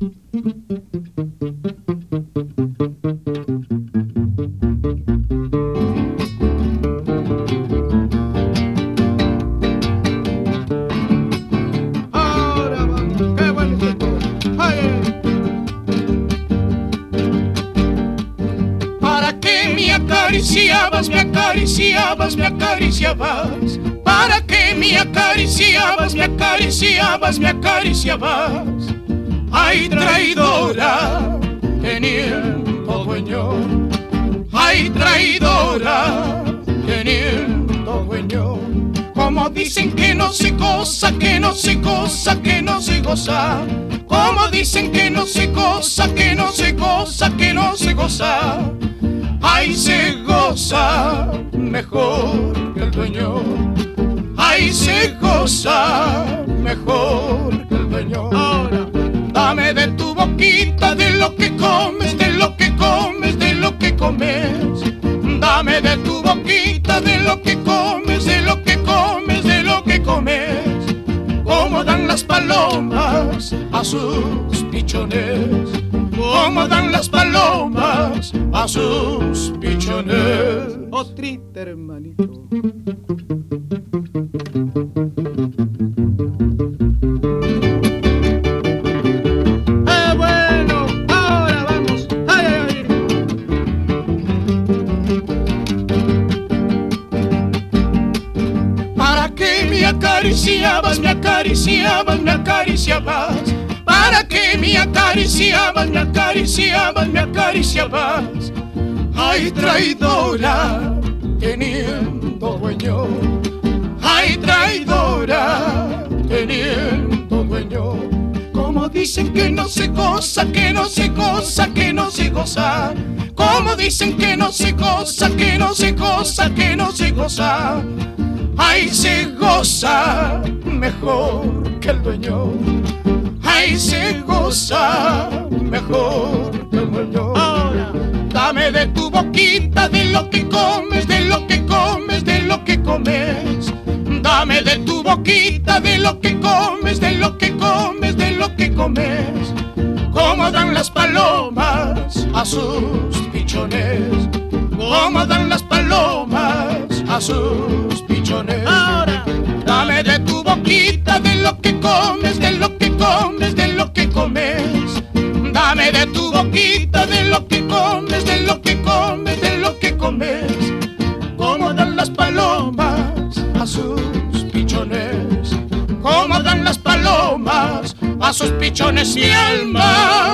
Me acariciabas, me acariciabas. ¿Para qué me acariciabas, me acariciabas, me acariciabas? Ay, traidora, teniendo dueño. Ay, traidora, teniendo dueño. Como dicen que no se goza, que no se goza, que no se goza. Como dicen que no se goza, que no se goza, que no se goza. Ay, se goza mejor que el dueño. Ay, se goza mejor que el dueño. Ahora, dame de tu boquita, de lo que comes, de lo que comes, de lo que comes. Dame de tu boquita, de lo que comes, de lo que comes, de lo que comes. Como dan las palomas a sus pichones. Como dan las palomas a sus pichones. Otrita, hermanito. Bueno, ahora vamos. Ay, ay, ay. ¿Para qué me acariciabas, me acariciabas, me acariciabas? ¿Para qué me acariciabas, me acariciabas, me acariciabas? Ay, traidora, teniendo dueño. Ay, traidora, teniendo dueño. Como dicen que no se goza, que no se goza, que no se goza. Como dicen que no se goza, que no se goza, que no se goza. Ay, se goza mejor que el dueño. Ay, se goza mejor que el dueño. Ahora, dame de tu boquita, de lo que comes, de lo que comes, de lo que comes. Dame de tu boquita, de lo que comes, de lo que comes, de lo que comes. Como dan las palomas a sus pichones. Como dan las palomas a sus pichones. Ahora, dame de tu boquita, de lo que comes, de lo que comes, de lo que comes. Dame de tu boquita, de lo que comes, de lo que comes, de lo que comes. Como dan las palomas a sus pichones. Como dan las palomas a sus pichones, mi alma.